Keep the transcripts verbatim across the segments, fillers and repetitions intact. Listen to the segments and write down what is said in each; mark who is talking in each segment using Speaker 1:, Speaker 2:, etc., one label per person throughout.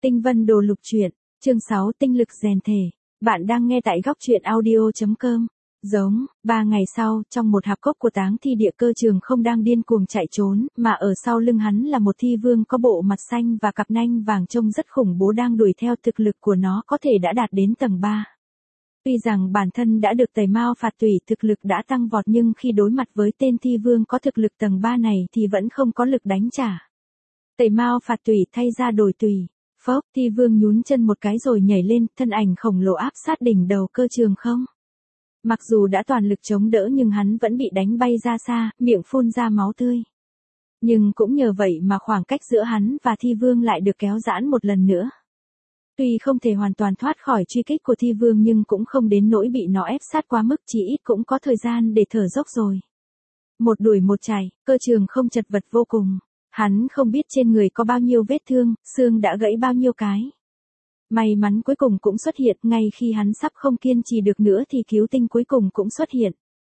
Speaker 1: Tinh Vân Đồ Lục Truyện, chương sáu Tinh lực rèn thể. Bạn đang nghe tại góc truyện audio chấm com. Giống, ba ngày sau, trong một hạp cốc của táng thi địa Cơ Trường không đang điên cuồng chạy trốn, mà ở sau lưng hắn là một thi vương có bộ mặt xanh và cặp nanh vàng trông rất khủng bố đang đuổi theo. Thực lực của nó có thể đã đạt đến tầng ba. Tuy rằng bản thân đã được tẩy mao phạt tủy, thực lực đã tăng vọt, nhưng khi đối mặt với tên thi vương có thực lực tầng ba này thì vẫn không có lực đánh trả. Tẩy mao phạt tủy thay ra đổi tùy. Phốc, thi vương nhún chân một cái rồi nhảy lên, thân ảnh khổng lồ áp sát đỉnh đầu Cơ Trường không. Mặc dù đã toàn lực chống đỡ nhưng hắn vẫn bị đánh bay ra xa, miệng phun ra máu tươi. Nhưng cũng nhờ vậy mà khoảng cách giữa hắn và thi vương lại được kéo giãn một lần nữa. Tuy không thể hoàn toàn thoát khỏi truy kích của thi vương nhưng cũng không đến nỗi bị nó ép sát quá mức, chỉ ít cũng có thời gian để thở dốc rồi. Một đuổi một chạy, Cơ Trường không chật vật vô cùng. Hắn không biết trên người có bao nhiêu vết thương, xương đã gãy bao nhiêu cái. May mắn cuối cùng cũng xuất hiện, ngay khi hắn sắp không kiên trì được nữa thì cứu tinh cuối cùng cũng xuất hiện.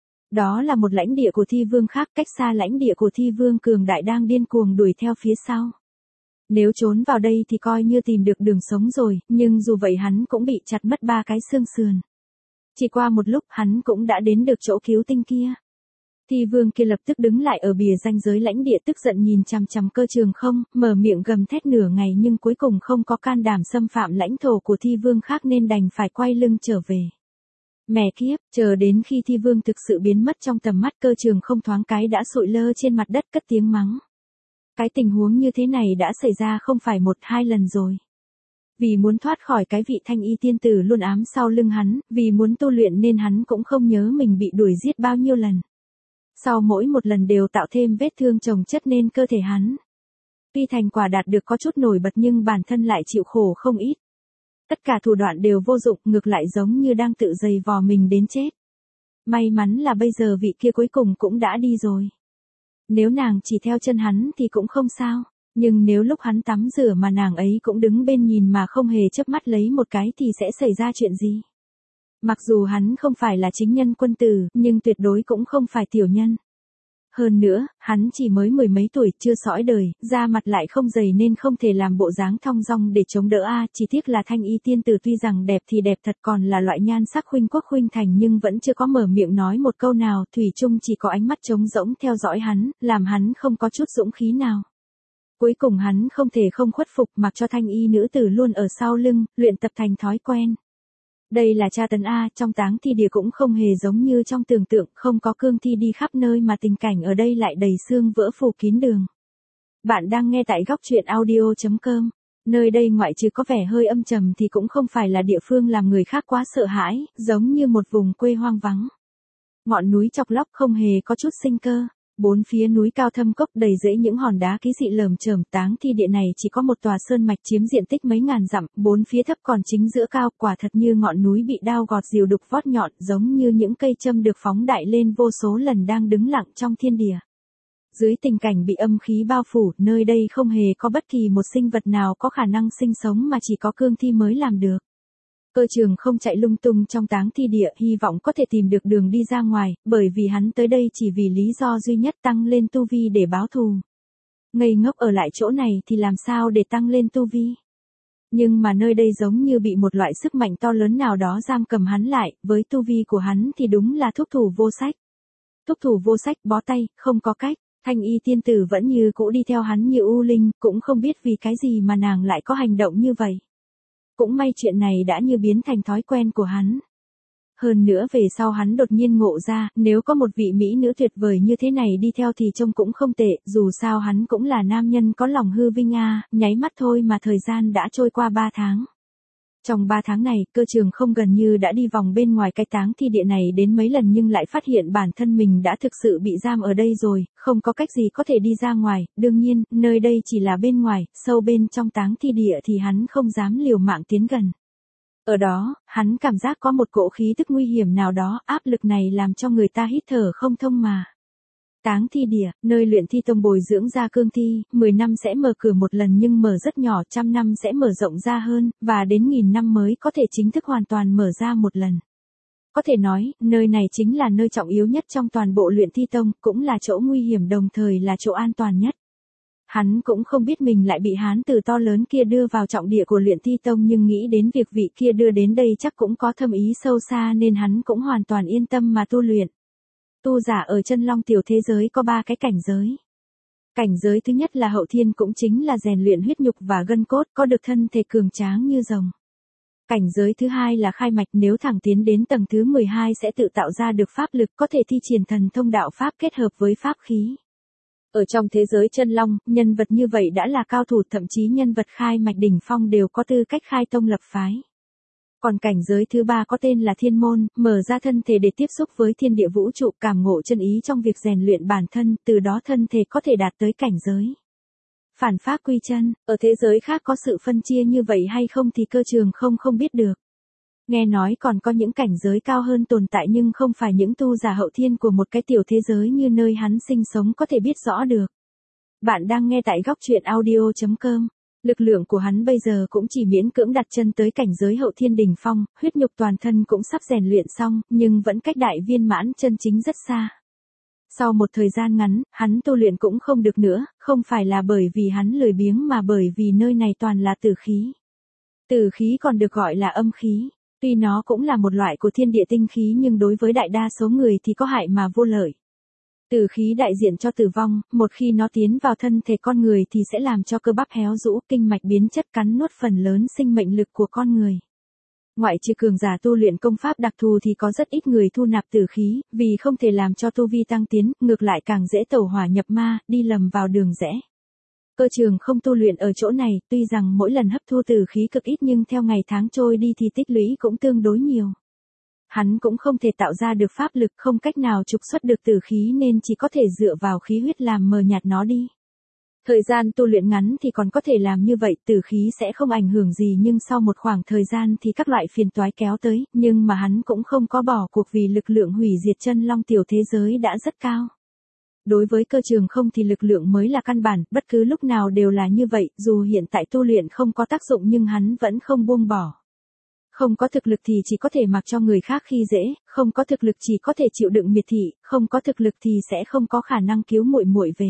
Speaker 1: Đó là một lãnh địa của thi vương khác, cách xa lãnh địa của thi vương cường đại đang điên cuồng đuổi theo phía sau. Nếu trốn vào đây thì coi như tìm được đường sống rồi, nhưng dù vậy hắn cũng bị chặt mất ba cái xương sườn. Chỉ qua một lúc hắn cũng đã đến được chỗ cứu tinh kia. Thi vương kia lập tức đứng lại ở bìa ranh giới lãnh địa, tức giận nhìn chằm chằm Cơ Trường không, mở miệng gầm thét nửa ngày nhưng cuối cùng không có can đảm xâm phạm lãnh thổ của thi vương khác nên đành phải quay lưng trở về. Mẹ kiếp, chờ đến khi thi vương thực sự biến mất trong tầm mắt, Cơ Trường không thoáng cái đã sụi lơ trên mặt đất cất tiếng mắng. Cái tình huống như thế này đã xảy ra không phải một hai lần rồi. Vì muốn thoát khỏi cái vị thanh y tiên tử luôn ám sau lưng hắn, vì muốn tu luyện nên hắn cũng không nhớ mình bị đuổi giết bao nhiêu lần. Sau mỗi một lần đều tạo thêm vết thương chồng chất nên cơ thể hắn. Tuy thành quả đạt được có chút nổi bật nhưng bản thân lại chịu khổ không ít. Tất cả thủ đoạn đều vô dụng, ngược lại giống như đang tự giày vò mình đến chết. May mắn là bây giờ vị kia cuối cùng cũng đã đi rồi. Nếu nàng chỉ theo chân hắn thì cũng không sao, nhưng nếu lúc hắn tắm rửa mà nàng ấy cũng đứng bên nhìn mà không hề chớp mắt lấy một cái thì sẽ xảy ra chuyện gì? Mặc dù hắn không phải là chính nhân quân tử, nhưng tuyệt đối cũng không phải tiểu nhân. Hơn nữa, hắn chỉ mới mười mấy tuổi, chưa sõi đời, da mặt lại không dày nên không thể làm bộ dáng thong dong để chống đỡ a. Chỉ tiếc là thanh y tiên tử tuy rằng đẹp thì đẹp thật, còn là loại nhan sắc khuynh quốc khuynh thành nhưng vẫn chưa có mở miệng nói một câu nào, thủy chung chỉ có ánh mắt trống rỗng theo dõi hắn, làm hắn không có chút dũng khí nào. Cuối cùng hắn không thể không khuất phục, mặc cho thanh y nữ tử luôn ở sau lưng, luyện tập thành thói quen. Đây là tra tấn a, trong táng thi địa cũng không hề giống như trong tưởng tượng, không có cương thi đi khắp nơi mà tình cảnh ở đây lại đầy xương vỡ phủ kín đường. Bạn đang nghe tại góc truyện audio chấm com. Nơi đây ngoại trừ có vẻ hơi âm trầm thì cũng không phải là địa phương làm người khác quá sợ hãi, giống như một vùng quê hoang vắng. Ngọn núi chọc lóc không hề có chút sinh cơ. Bốn phía núi cao thâm cốc đầy rẫy những hòn đá ký dị lởm chởm, táng thi địa này chỉ có một tòa sơn mạch chiếm diện tích mấy ngàn dặm, bốn phía thấp còn chính giữa cao, quả thật như ngọn núi bị đao gọt rìu đục vót nhọn, giống như những cây châm được phóng đại lên vô số lần đang đứng lặng trong thiên địa. Dưới tình cảnh bị âm khí bao phủ, nơi đây không hề có bất kỳ một sinh vật nào có khả năng sinh sống mà chỉ có cương thi mới làm được. Cơ Trường không chạy lung tung trong táng thi địa, hy vọng có thể tìm được đường đi ra ngoài, bởi vì hắn tới đây chỉ vì lý do duy nhất, tăng lên tu vi để báo thù. Ngây ngốc ở lại chỗ này thì làm sao để tăng lên tu vi? Nhưng mà nơi đây giống như bị một loại sức mạnh to lớn nào đó giam cầm hắn lại, với tu vi của hắn thì đúng là thúc thủ vô sách. Thúc thủ vô sách, bó tay, không có cách. Thanh y tiên tử vẫn như cũ đi theo hắn như u linh, cũng không biết vì cái gì mà nàng lại có hành động như vậy. Cũng may chuyện này đã như biến thành thói quen của hắn. Hơn nữa về sau hắn đột nhiên ngộ ra, nếu có một vị mỹ nữ tuyệt vời như thế này đi theo thì trông cũng không tệ, dù sao hắn cũng là nam nhân có lòng hư vinh a, nháy mắt thôi mà thời gian đã trôi qua ba tháng. Trong ba tháng này, Cơ Trường không gần như đã đi vòng bên ngoài cái táng thi địa này đến mấy lần nhưng lại phát hiện bản thân mình đã thực sự bị giam ở đây rồi, không có cách gì có thể đi ra ngoài, đương nhiên, nơi đây chỉ là bên ngoài, sâu bên trong táng thi địa thì hắn không dám liều mạng tiến gần. Ở đó, hắn cảm giác có một cỗ khí tức nguy hiểm nào đó, áp lực này làm cho người ta hít thở không thông mà. Táng thi địa, nơi luyện thi tông bồi dưỡng ra cương thi, mười năm sẽ mở cửa một lần nhưng mở rất nhỏ, trăm năm sẽ mở rộng ra hơn, và đến nghìn năm mới có thể chính thức hoàn toàn mở ra một lần. Có thể nói, nơi này chính là nơi trọng yếu nhất trong toàn bộ luyện thi tông, cũng là chỗ nguy hiểm đồng thời là chỗ an toàn nhất. Hắn cũng không biết mình lại bị hán tử to lớn kia đưa vào trọng địa của luyện thi tông, nhưng nghĩ đến việc vị kia đưa đến đây chắc cũng có thâm ý sâu xa nên hắn cũng hoàn toàn yên tâm mà tu luyện. Tu giả ở chân long tiểu thế giới có ba cái cảnh giới. Cảnh giới thứ nhất là hậu thiên, cũng chính là rèn luyện huyết nhục và gân cốt, có được thân thể cường tráng như rồng. Cảnh giới thứ hai là khai mạch, nếu thẳng tiến đến tầng thứ mười hai sẽ tự tạo ra được pháp lực, có thể thi triển thần thông đạo pháp kết hợp với pháp khí. Ở trong thế giới chân long, nhân vật như vậy đã là cao thủ, thậm chí nhân vật khai mạch đỉnh phong đều có tư cách khai tông lập phái. Còn cảnh giới thứ ba có tên là thiên môn, mở ra thân thể để tiếp xúc với thiên địa vũ trụ, cảm ngộ chân ý trong việc rèn luyện bản thân, từ đó thân thể có thể đạt tới cảnh giới phản pháp quy chân. Ở thế giới khác có sự phân chia như vậy hay không thì Cơ Trường không không biết được. Nghe nói còn có những cảnh giới cao hơn tồn tại, nhưng không phải những tu giả hậu thiên của một cái tiểu thế giới như nơi hắn sinh sống có thể biết rõ được. Bạn đang nghe tại góc truyện audio chấm com. Lực lượng của hắn bây giờ cũng chỉ miễn cưỡng đặt chân tới cảnh giới hậu thiên đỉnh phong, huyết nhục toàn thân cũng sắp rèn luyện xong, nhưng vẫn cách đại viên mãn chân chính rất xa. Sau một thời gian ngắn, hắn tu luyện cũng không được nữa, không phải là bởi vì hắn lười biếng mà bởi vì nơi này toàn là tử khí. Tử khí còn được gọi là âm khí. Tuy nó cũng là một loại của thiên địa tinh khí nhưng đối với đại đa số người thì có hại mà vô lợi. Tử khí đại diện cho tử vong, một khi nó tiến vào thân thể con người thì sẽ làm cho cơ bắp héo rũ, kinh mạch biến chất, cắn nuốt phần lớn sinh mệnh lực của con người. Ngoại trừ cường giả tu luyện công pháp đặc thù thì có rất ít người thu nạp tử khí, vì không thể làm cho tu vi tăng tiến, ngược lại càng dễ tẩu hỏa nhập ma, đi lầm vào đường rẽ. Cơ Trường không tu luyện ở chỗ này, tuy rằng mỗi lần hấp thu tử khí cực ít nhưng theo ngày tháng trôi đi thì tích lũy cũng tương đối nhiều. Hắn cũng không thể tạo ra được pháp lực, không cách nào trục xuất được tử khí nên chỉ có thể dựa vào khí huyết làm mờ nhạt nó đi. Thời gian tu luyện ngắn thì còn có thể làm như vậy, tử khí sẽ không ảnh hưởng gì, nhưng sau một khoảng thời gian thì các loại phiền toái kéo tới, nhưng mà hắn cũng không có bỏ cuộc vì lực lượng hủy diệt chân long tiểu thế giới đã rất cao. Đối với Cơ Trường không thì lực lượng mới là căn bản, bất cứ lúc nào đều là như vậy, dù hiện tại tu luyện không có tác dụng nhưng hắn vẫn không buông bỏ. Không có thực lực thì chỉ có thể mặc cho người khác khi dễ, không có thực lực chỉ có thể chịu đựng miệt thị, không có thực lực thì sẽ không có khả năng cứu muội muội về.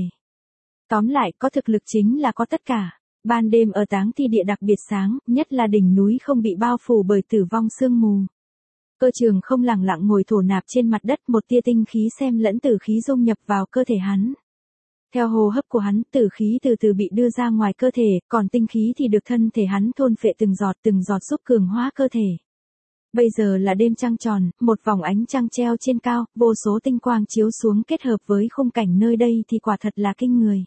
Speaker 1: Tóm lại, có thực lực chính là có tất cả. Ban đêm ở táng thi địa đặc biệt sáng, nhất là đỉnh núi không bị bao phủ bởi tử vong sương mù. Cơ Trường không lẳng lặng ngồi thổ nạp trên mặt đất, một tia tinh khí xem lẫn tử khí dung nhập vào cơ thể hắn. Theo hô hấp của hắn, tử khí từ từ bị đưa ra ngoài cơ thể, còn tinh khí thì được thân thể hắn thôn phệ từng giọt từng giọt giúp cường hóa cơ thể. Bây giờ là đêm trăng tròn, một vòng ánh trăng treo trên cao, vô số tinh quang chiếu xuống kết hợp với khung cảnh nơi đây thì quả thật là kinh người.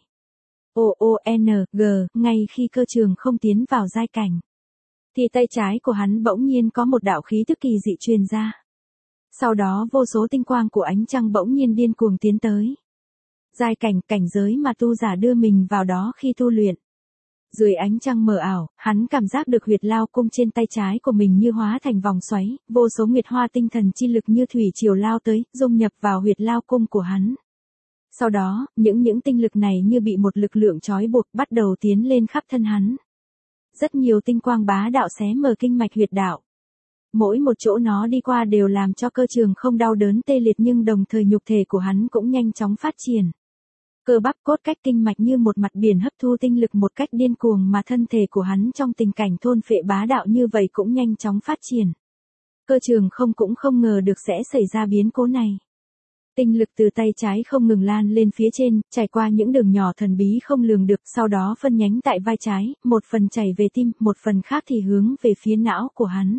Speaker 1: O O N G, ngay khi Cơ Trường không tiến vào giai cảnh, thì tay trái của hắn bỗng nhiên có một đạo khí tức kỳ dị truyền ra. Sau đó vô số tinh quang của ánh trăng bỗng nhiên điên cuồng tiến tới. Giai cảnh, cảnh giới mà tu giả đưa mình vào đó khi tu luyện. Dưới ánh trăng mờ ảo, hắn cảm giác được huyệt lao cung trên tay trái của mình như hóa thành vòng xoáy, vô số nguyệt hoa tinh thần chi lực như thủy triều lao tới, dung nhập vào huyệt lao cung của hắn. Sau đó, những những tinh lực này như bị một lực lượng trói buộc bắt đầu tiến lên khắp thân hắn. Rất nhiều tinh quang bá đạo xé mở kinh mạch huyệt đạo. Mỗi một chỗ nó đi qua đều làm cho Cơ Trường không đau đớn tê liệt, nhưng đồng thời nhục thể của hắn cũng nhanh chóng phát triển. Cơ bắp cốt cách kinh mạch như một mặt biển hấp thu tinh lực một cách điên cuồng, mà thân thể của hắn trong tình cảnh thôn phệ bá đạo như vậy cũng nhanh chóng phát triển. Cơ Trường không cũng không ngờ được sẽ xảy ra biến cố này. Tinh lực từ tay trái không ngừng lan lên phía trên, trải qua những đường nhỏ thần bí không lường được, sau đó phân nhánh tại vai trái, một phần chảy về tim, một phần khác thì hướng về phía não của hắn.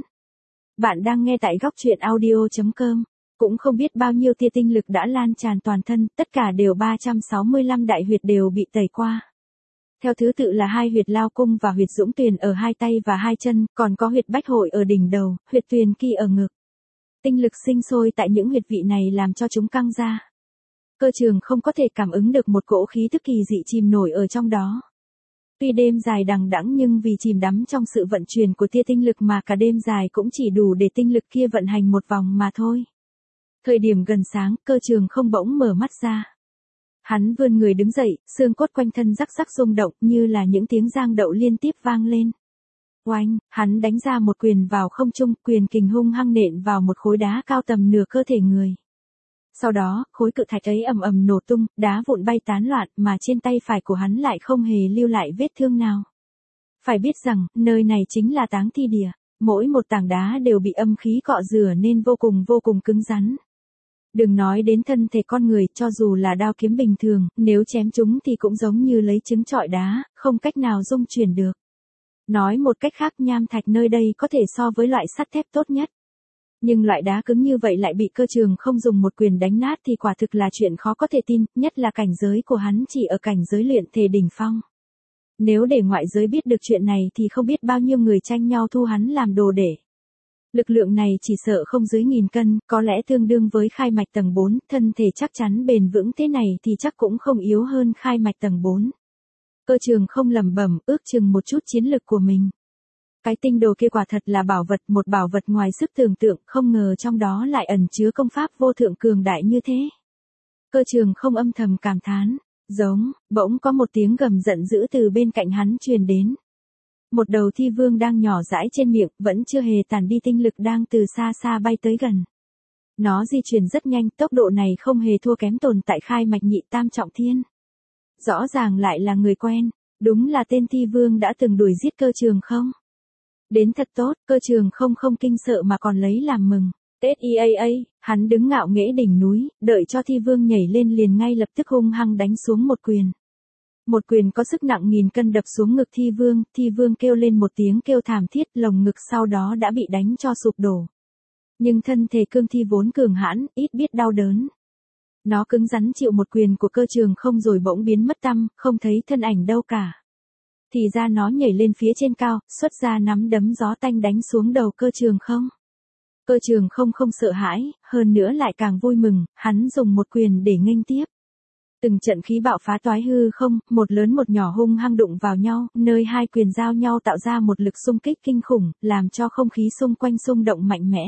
Speaker 1: Bạn đang nghe tại góc truyện audio chấm com. Cũng không biết bao nhiêu tia tinh lực đã lan tràn toàn thân, tất cả đều ba trăm sáu mươi lăm đại huyệt đều bị tẩy qua. Theo thứ tự là hai huyệt lao cung và huyệt dũng tuyền ở hai tay và hai chân, còn có huyệt bách hội ở đỉnh đầu, huyệt tuyền kỳ ở ngực. Tinh lực sinh sôi tại những huyệt vị này làm cho chúng căng ra. Cơ Trường không có thể cảm ứng được một cỗ khí tức kỳ dị chìm nổi ở trong đó. Tuy đêm dài đằng đẵng nhưng vì chìm đắm trong sự vận chuyển của tia tinh lực mà cả đêm dài cũng chỉ đủ để tinh lực kia vận hành một vòng mà thôi. Thời điểm gần sáng, Cơ Trường không bỗng mở mắt ra. Hắn vươn người đứng dậy, xương cốt quanh thân rắc rắc rung động như là những tiếng giang đậu liên tiếp vang lên. Oanh, hắn đánh ra một quyền vào không trung, quyền kình hung hăng nện vào một khối đá cao tầm nửa cơ thể người. Sau đó, khối cự thạch ấy ầm ầm nổ tung, đá vụn bay tán loạn, mà trên tay phải của hắn lại không hề lưu lại vết thương nào. Phải biết rằng, nơi này chính là táng thi địa, mỗi một tảng đá đều bị âm khí cọ rửa nên vô cùng vô cùng cứng rắn. Đừng nói đến thân thể con người, cho dù là đao kiếm bình thường, nếu chém chúng thì cũng giống như lấy trứng trọi đá, không cách nào dung chuyển được. Nói một cách khác, nham thạch nơi đây có thể so với loại sắt thép tốt nhất. Nhưng loại đá cứng như vậy lại bị Cơ Trường không dùng một quyền đánh nát thì quả thực là chuyện khó có thể tin, nhất là cảnh giới của hắn chỉ ở cảnh giới luyện thể đỉnh phong. Nếu để ngoại giới biết được chuyện này thì không biết bao nhiêu người tranh nhau thu hắn làm đồ để. Lực lượng này chỉ sợ không dưới nghìn cân, có lẽ tương đương với khai mạch tầng bốn, thân thể chắc chắn bền vững thế này thì chắc cũng không yếu hơn khai mạch tầng bốn. Cơ Trường không lẩm bẩm, ước chừng một chút chiến lực của mình. Cái tinh đồ kia quả thật là bảo vật, một bảo vật ngoài sức tưởng tượng, không ngờ trong đó lại ẩn chứa công pháp vô thượng cường đại như thế. Cơ Trường không âm thầm cảm thán, giống, bỗng có một tiếng gầm giận dữ từ bên cạnh hắn truyền đến. Một đầu thi vương đang nhỏ dãi trên miệng, vẫn chưa hề tàn đi tinh lực đang từ xa xa bay tới gần. Nó di chuyển rất nhanh, tốc độ này không hề thua kém tồn tại khai mạch nhị tam trọng thiên. Rõ ràng lại là người quen, đúng là tên thi vương đã từng đuổi giết Cơ Trường không. Đến thật tốt, Cơ Trường không không kinh sợ mà còn lấy làm mừng. Tết i a a, hắn đứng ngạo nghễ đỉnh núi, đợi cho thi vương nhảy lên liền ngay lập tức hung hăng đánh xuống một quyền. Một quyền có sức nặng nghìn cân đập xuống ngực thi vương, thi vương kêu lên một tiếng kêu thảm thiết, lồng ngực sau đó đã bị đánh cho sụp đổ. Nhưng thân thể cương thi vốn cường hãn, ít biết đau đớn. Nó cứng rắn chịu một quyền của Cơ Trường không rồi bỗng biến mất tăm, không thấy thân ảnh đâu cả. Thì ra nó nhảy lên phía trên cao, xuất ra nắm đấm gió tanh đánh xuống đầu Cơ Trường không. Cơ Trường không không sợ hãi, hơn nữa lại càng vui mừng, hắn dùng một quyền để nghênh tiếp. Từng trận khí bạo phá toái hư không, một lớn một nhỏ hung hăng đụng vào nhau, nơi hai quyền giao nhau tạo ra một lực xung kích kinh khủng, làm cho không khí xung quanh xung động mạnh mẽ.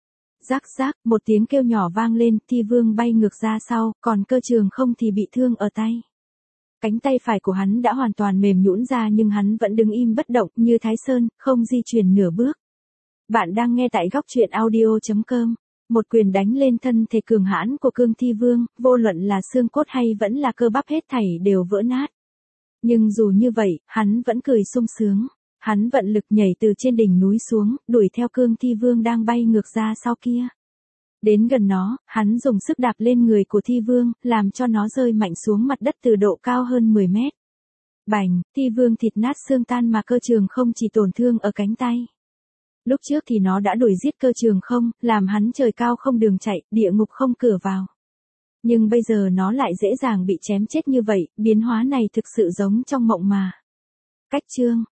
Speaker 1: Rắc rắc, một tiếng kêu nhỏ vang lên, thi vương bay ngược ra sau, còn Cơ Trường không thì bị thương ở tay. Cánh tay phải của hắn đã hoàn toàn mềm nhũn ra nhưng hắn vẫn đứng im bất động như Thái Sơn, không di chuyển nửa bước. Bạn đang nghe tại góc truyện audio chấm com. Một quyền đánh lên thân thể cường hãn của cương thi vương, vô luận là xương cốt hay vẫn là cơ bắp hết thảy đều vỡ nát. Nhưng dù như vậy, hắn vẫn cười sung sướng. Hắn vận lực nhảy từ trên đỉnh núi xuống, đuổi theo cương thi vương đang bay ngược ra sau kia. Đến gần nó, hắn dùng sức đạp lên người của thi vương, làm cho nó rơi mạnh xuống mặt đất từ độ cao hơn mười mét. Bành, thi vương thịt nát xương tan mà Cơ Trường không chỉ tổn thương ở cánh tay. Lúc trước thì nó đã đuổi giết Cơ Trường không, làm hắn trời cao không đường chạy, địa ngục không cửa vào. Nhưng bây giờ nó lại dễ dàng bị chém chết như vậy, biến hóa này thực sự giống trong mộng mà. Cách chương